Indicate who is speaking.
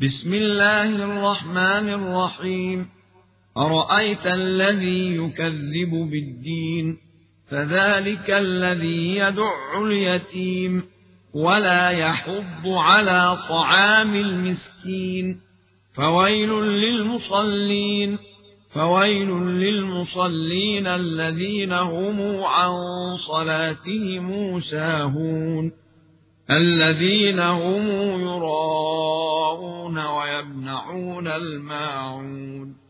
Speaker 1: بسم الله الرحمن الرحيم. أرأيت الذي يكذب بالدين فذلك الذي يدع اليتيم ولا يحض على طعام المسكين فويل للمصلين الذين هم عن صلاتهم ساهون الذين هم يراءون ويمنعون الماعون